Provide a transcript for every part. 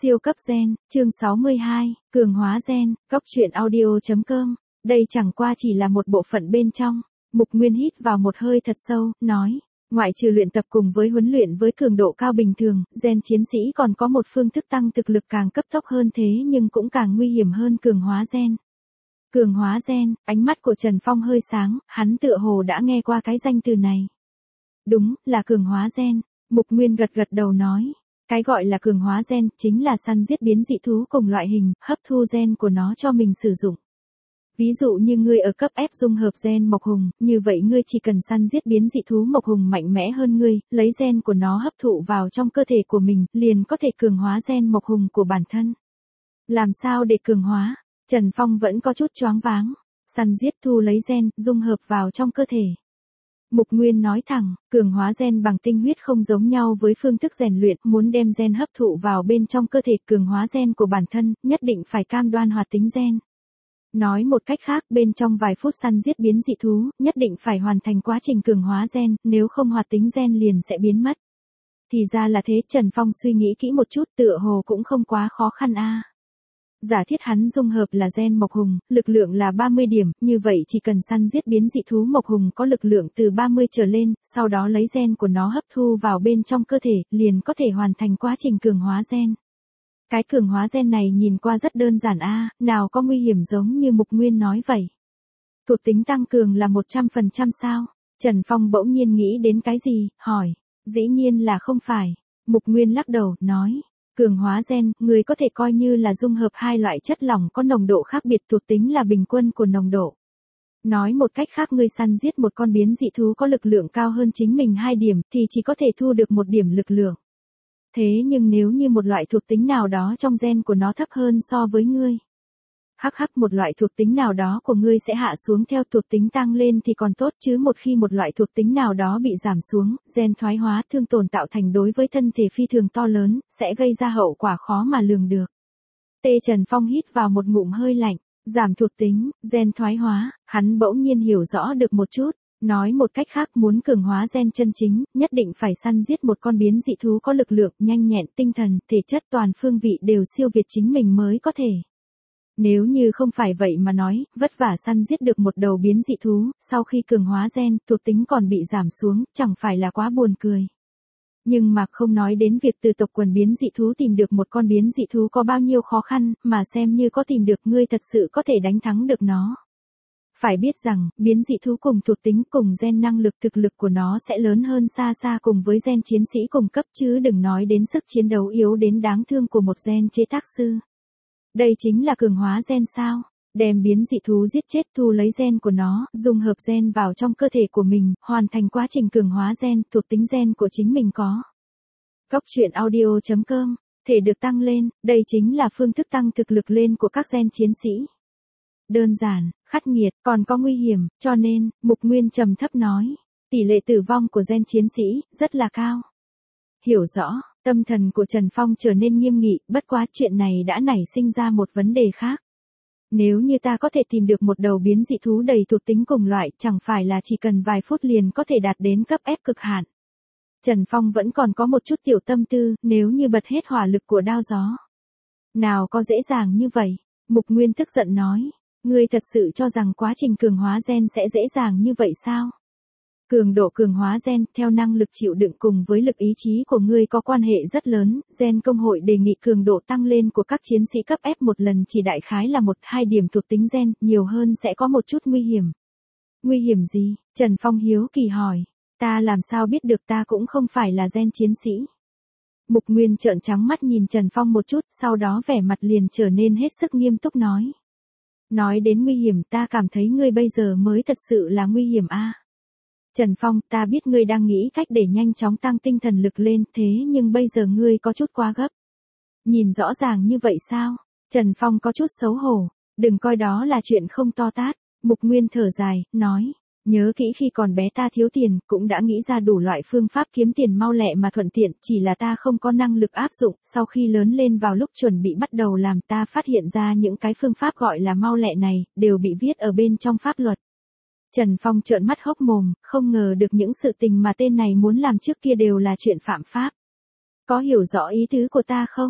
Siêu cấp gen, chương 62, cường hóa gen, góc truyện audio.com. Đây chẳng qua chỉ là một bộ phận bên trong. Mục Nguyên hít vào một hơi thật sâu, nói, ngoại trừ luyện tập cùng với huấn luyện với cường độ cao bình thường, gen chiến sĩ còn có một phương thức tăng thực lực càng cấp tốc hơn thế nhưng cũng càng nguy hiểm hơn cường hóa gen. Cường hóa gen, ánh mắt của Trần Phong hơi sáng, hắn tựa hồ đã nghe qua cái danh từ này. Đúng, là cường hóa gen. Mục Nguyên gật gật đầu nói. Cái gọi là cường hóa gen chính là săn giết biến dị thú cùng loại hình, hấp thu gen của nó cho mình sử dụng. Ví dụ như ngươi ở cấp F dung hợp gen mộc hùng, như vậy ngươi chỉ cần săn giết biến dị thú mộc hùng mạnh mẽ hơn ngươi, lấy gen của nó hấp thụ vào trong cơ thể của mình, liền có thể cường hóa gen mộc hùng của bản thân. Làm sao để cường hóa? Trần Phong vẫn có chút choáng váng. Săn giết thu lấy gen, dung hợp vào trong cơ thể. Mục Nguyên nói thẳng, cường hóa gen bằng tinh huyết không giống nhau với phương thức rèn luyện, muốn đem gen hấp thụ vào bên trong cơ thể cường hóa gen của bản thân, nhất định phải cam đoan hoạt tính gen. Nói một cách khác, bên trong vài phút săn giết biến dị thú, nhất định phải hoàn thành quá trình cường hóa gen, nếu không hoạt tính gen liền sẽ biến mất. Thì ra là thế, Trần Phong suy nghĩ kỹ một chút, tựa hồ cũng không quá khó khăn a. Giả thiết hắn dung hợp là gen mộc hùng, lực lượng là 30 điểm, như vậy chỉ cần săn giết biến dị thú mộc hùng có lực lượng từ 30 trở lên, sau đó lấy gen của nó hấp thu vào bên trong cơ thể, liền có thể hoàn thành quá trình cường hóa gen. Cái cường hóa gen này nhìn qua rất đơn giản a, nào có nguy hiểm giống như Mục Nguyên nói vậy. Thuộc tính tăng cường là 100% sao? Trần Phong bỗng nhiên nghĩ đến cái gì, hỏi. Dĩ nhiên là không phải. Mục Nguyên lắc đầu, nói. Cường hóa gen, người có thể coi như là dung hợp hai loại chất lỏng có nồng độ khác biệt, thuộc tính là bình quân của nồng độ. Nói một cách khác, người săn giết một con biến dị thú có lực lượng cao hơn chính mình 2 điểm thì chỉ có thể thu được 1 điểm lực lượng. Thế nhưng nếu như một loại thuộc tính nào đó trong gen của nó thấp hơn so với ngươi, một loại thuộc tính nào đó của ngươi sẽ hạ xuống theo thuộc tính tăng lên thì còn tốt, chứ một khi một loại thuộc tính nào đó bị giảm xuống, gen thoái hóa thương tổn tạo thành đối với thân thể phi thường to lớn, sẽ gây ra hậu quả khó mà lường được. Trần Phong hít vào một ngụm hơi lạnh, giảm thuộc tính, gen thoái hóa, hắn bỗng nhiên hiểu rõ được một chút. Nói một cách khác, muốn cường hóa gen chân chính, nhất định phải săn giết một con biến dị thú có lực lượng, nhanh nhẹn, tinh thần, thể chất toàn phương vị đều siêu việt chính mình mới có thể. Nếu như không phải vậy mà nói, vất vả săn giết được một đầu biến dị thú, sau khi cường hóa gen, thuộc tính còn bị giảm xuống, chẳng phải là quá buồn cười. Nhưng mà không nói đến việc từ tộc quần biến dị thú tìm được một con biến dị thú có bao nhiêu khó khăn, mà xem như có tìm được, ngươi thật sự có thể đánh thắng được nó. Phải biết rằng, biến dị thú cùng thuộc tính cùng gen năng lực thực lực của nó sẽ lớn hơn xa xa cùng với gen chiến sĩ cùng cấp, chứ đừng nói đến sức chiến đấu yếu đến đáng thương của một gen chế tác sư. Đây chính là cường hóa gen sao? Đem biến dị thú giết chết, thu lấy gen của nó, dung hợp gen vào trong cơ thể của mình, hoàn thành quá trình cường hóa gen, thuộc tính gen của chính mình có. Góc truyện audio.com, thể được tăng lên, đây chính là phương thức tăng thực lực lên của các gen chiến sĩ. Đơn giản, khắc nghiệt, còn có nguy hiểm, cho nên, Mục Nguyên trầm thấp nói, tỷ lệ tử vong của gen chiến sĩ, rất là cao. Hiểu rõ, tâm thần của Trần Phong trở nên nghiêm nghị, bất quá chuyện này đã nảy sinh ra một vấn đề khác. Nếu như ta có thể tìm được một đầu biến dị thú đầy thuộc tính cùng loại, chẳng phải là chỉ cần vài phút liền có thể đạt đến cấp F cực hạn. Trần Phong vẫn còn có một chút tiểu tâm tư, nếu như bật hết hỏa lực của đao gió. Nào có dễ dàng như vậy, Mục Nguyên tức giận nói. Ngươi thật sự cho rằng quá trình cường hóa gen sẽ dễ dàng như vậy sao? Cường độ cường hóa gen theo năng lực chịu đựng cùng với lực ý chí của ngươi có quan hệ rất lớn, gen công hội đề nghị cường độ tăng lên của các chiến sĩ cấp F một lần chỉ đại khái là 1-2 điểm thuộc tính gen, nhiều hơn sẽ có một chút nguy hiểm. Nguy hiểm gì? Trần Phong hiếu kỳ hỏi. Ta làm sao biết được, ta cũng không phải là gen chiến sĩ. Mục Nguyên trợn trắng mắt nhìn Trần Phong một chút, sau đó vẻ mặt liền trở nên hết sức nghiêm túc nói. Nói đến nguy hiểm, ta cảm thấy ngươi bây giờ mới thật sự là nguy hiểm a. Trần Phong, ta biết ngươi đang nghĩ cách để nhanh chóng tăng tinh thần lực lên, thế nhưng bây giờ ngươi có chút quá gấp. Nhìn rõ ràng như vậy sao? Trần Phong có chút xấu hổ, đừng coi đó là chuyện không to tát. Mục Nguyên thở dài, nói, nhớ kỹ khi còn bé ta thiếu tiền, cũng đã nghĩ ra đủ loại phương pháp kiếm tiền mau lẹ mà thuận tiện, chỉ là ta không có năng lực áp dụng, sau khi lớn lên vào lúc chuẩn bị bắt đầu làm ta phát hiện ra những cái phương pháp gọi là mau lẹ này, đều bị viết ở bên trong pháp luật. Trần Phong trợn mắt hốc mồm, không ngờ được những sự tình mà tên này muốn làm trước kia đều là chuyện phạm pháp. Có hiểu rõ ý tứ của ta không?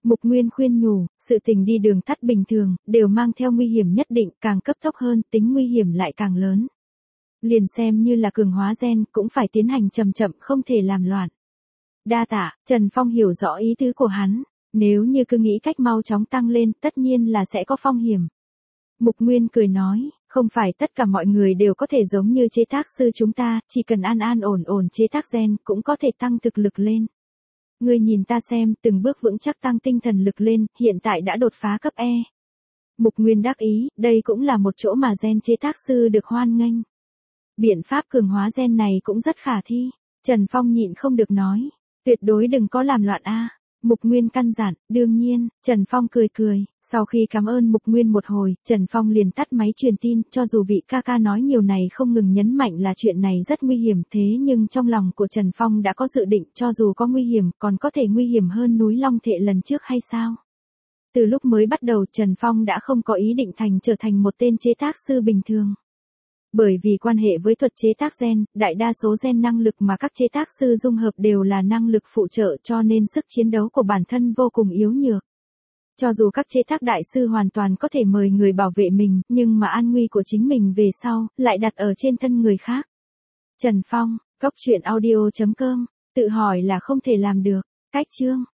Mục Nguyên khuyên nhủ, sự tình đi đường tắt bình thường, đều mang theo nguy hiểm nhất định, càng cấp tốc hơn, tính nguy hiểm lại càng lớn. Liền xem như là cường hóa gen, cũng phải tiến hành chậm chậm, không thể làm loạn. Đa tạ, Trần Phong hiểu rõ ý tứ của hắn. Nếu như cứ nghĩ cách mau chóng tăng lên, tất nhiên là sẽ có phong hiểm. Mục Nguyên cười nói, không phải tất cả mọi người đều có thể giống như chế tác sư chúng ta, chỉ cần an an ổn ổn chế tác gen, cũng có thể tăng thực lực lên. Ngươi nhìn ta xem, từng bước vững chắc tăng tinh thần lực lên, hiện tại đã đột phá cấp E. Mục Nguyên đắc ý, đây cũng là một chỗ mà gen chế tác sư được hoan nghênh. Biện pháp cường hóa gen này cũng rất khả thi. Trần Phong nhịn không được nói, tuyệt đối đừng có làm loạn a. Mục Nguyên căn dặn, đương nhiên, Trần Phong cười cười, sau khi cảm ơn Mục Nguyên một hồi, Trần Phong liền tắt máy truyền tin, cho dù vị ca ca nói nhiều này không ngừng nhấn mạnh là chuyện này rất nguy hiểm thế nhưng trong lòng của Trần Phong đã có dự định cho dù có nguy hiểm còn có thể nguy hiểm hơn núi Long Thệ lần trước hay sao? Từ lúc mới bắt đầu Trần Phong đã không có ý định trở thành một tên chế tác sư bình thường. Bởi vì quan hệ với thuật chế tác gen, đại đa số gen năng lực mà các chế tác sư dung hợp đều là năng lực phụ trợ cho nên sức chiến đấu của bản thân vô cùng yếu nhược. Cho dù các chế tác đại sư hoàn toàn có thể mời người bảo vệ mình, nhưng mà an nguy của chính mình về sau, lại đặt ở trên thân người khác. Trần Phong, cốc truyện audio.com, tự hỏi là không thể làm được. Cách chương